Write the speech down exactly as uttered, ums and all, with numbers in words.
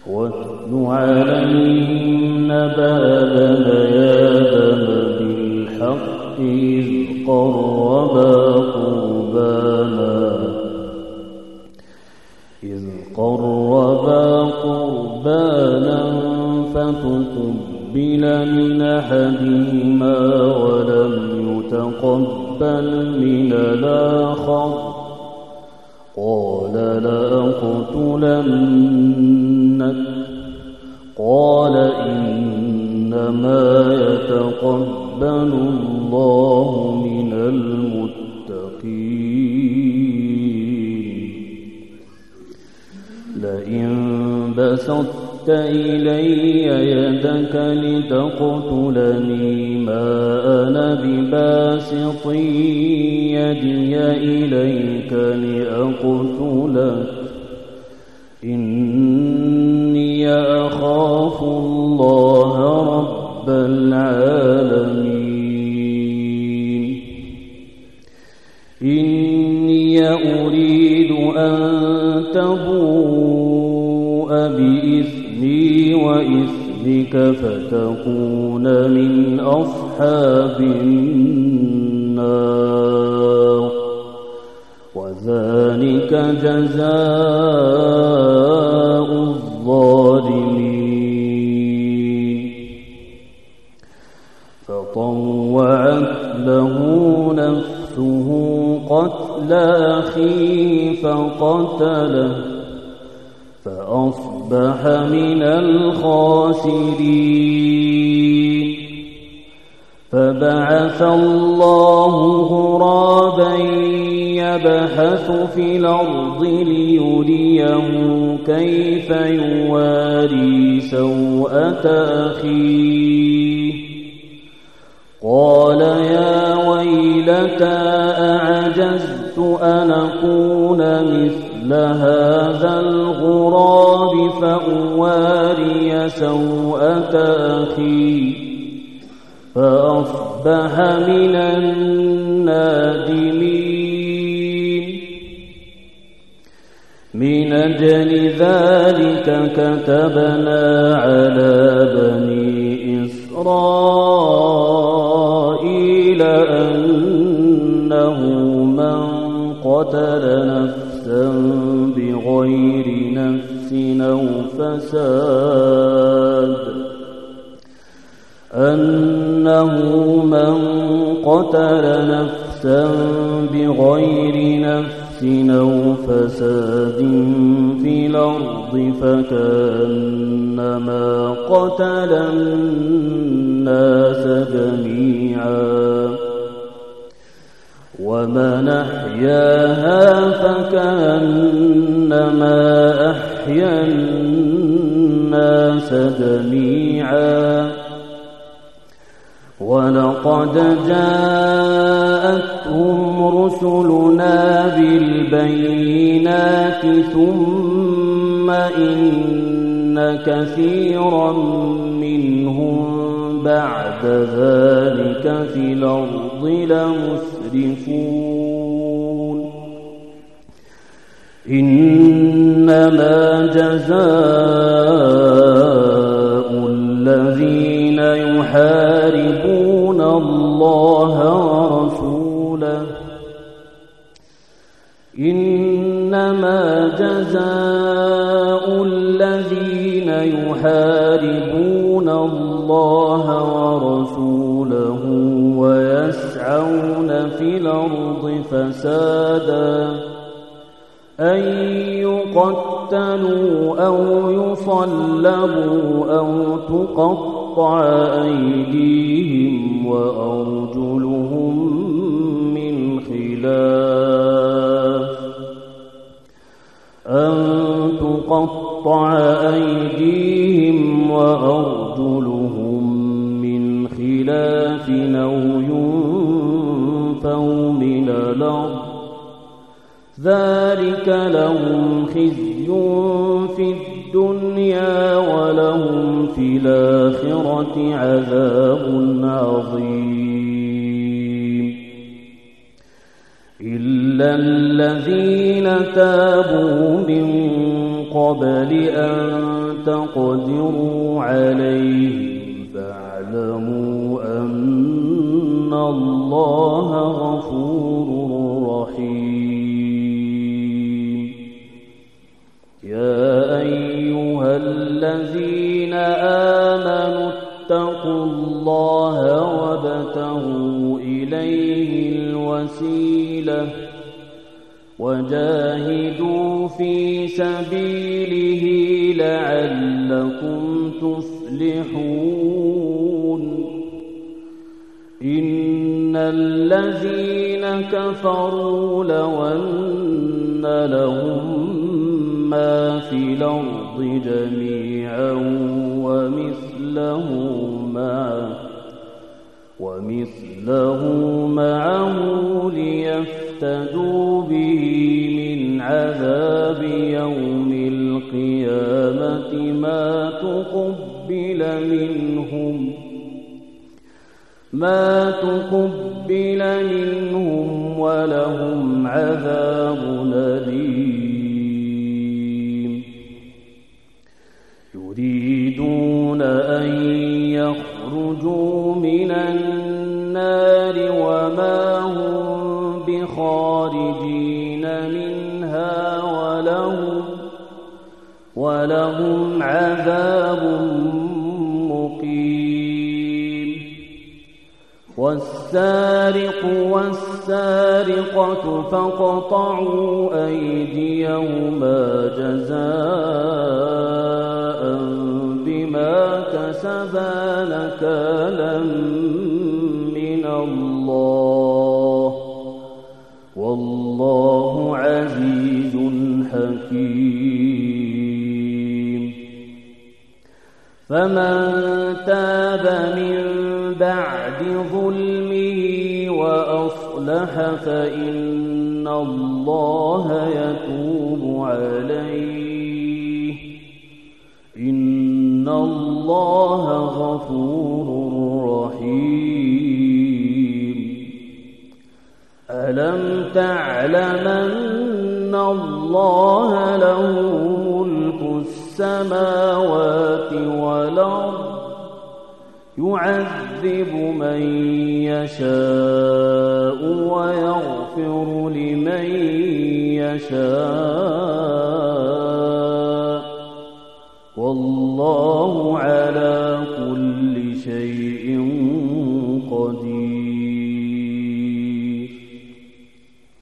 واتل عليهم نبأ بني آدم بالحق إذ قربا قربانا إذ قربا قربانا فتقبل من أحدهما ولم يتقبل من الآخر قال لأقتلنك قال إنما يتقبل الله من المتقين لئن بسطت إلي يدك لتقتلني ما أنا بباسط يدي إليك لأقتلك إني أخاف الله رب العالمين إني أريد أن تبوء بإثمي وإثمك فتكون من أصحاب النار وذلك جزاء الظالمين فطوعت له نفسه قتل أخيه فقتله فأصبح من الخاسرين فبعث الله غرابا يبحث في الأرض ليريه كيف يواري سوءة أخيه قال يا ويلتى أعجزت أن أكون مثل هذا الغراب فأواري سوءة أخي فأصبح من النادمين من أجل ذلك كتبنا على بني إسرائيل أنه من قتل نفسا بغير نفس أو فساد أنه من قتل نفسا بغير نفس أو فساد في الأرض فكأنما قتل الناس جميعا ومن أحياها فكأنما أحيا الناس جميعا ولقد جاءتهم رسلنا بالبينات ثم إن كثيرا منهم بعد ذلك في الأرض لمسرفون إنما جزاء الذين يحاربون الله ورسوله إنما جزاء الذين يحاربون الله ورسوله ويسعون في الأرض فسادا أن يقتلوا أو يصلبوا أو تقطع أيديهم وأرجلهم من خلاف أن تقطع أيديهم وأرجلهم من خلاف أو ينفوا من الأرض ذلك لهم خزي في الدنيا ولهم في الآخرة عذاب عظيم إلا الذين تابوا من قبل أن تقدروا عليهم فاعلموا أن الله غفور رحيم. يا أيها الذين آمنوا اتقوا الله وابتغوا إليه الوسيلة وجاهدوا في سبيله لعلكم تفلحون. إن الذين كفروا لو أن لهم ما في الأرض جميعا ومثله معه ومثله معه ليفتدوا به من عذاب يوم القيامة ما تقبل منهم ما تقبل منهم ولهم عذاب أليم. يريدون أن يخرجوا من النار وما هم بخارجين منها ولهم, ولهم عذاب مقيم. والسارق والسارقة فاقطعوا أيديهما جزاء بما كسبا نكالا من الله والله عزيز حكيم. فمن تاب من بعد ظلمه وأصلح فإن الله يتوب عليه إن الله غفور رحيم. ألم تعلم أن الله له ملك السماوات والأرض يعذب من يشاء ويغفر لمن يشاء والله عالم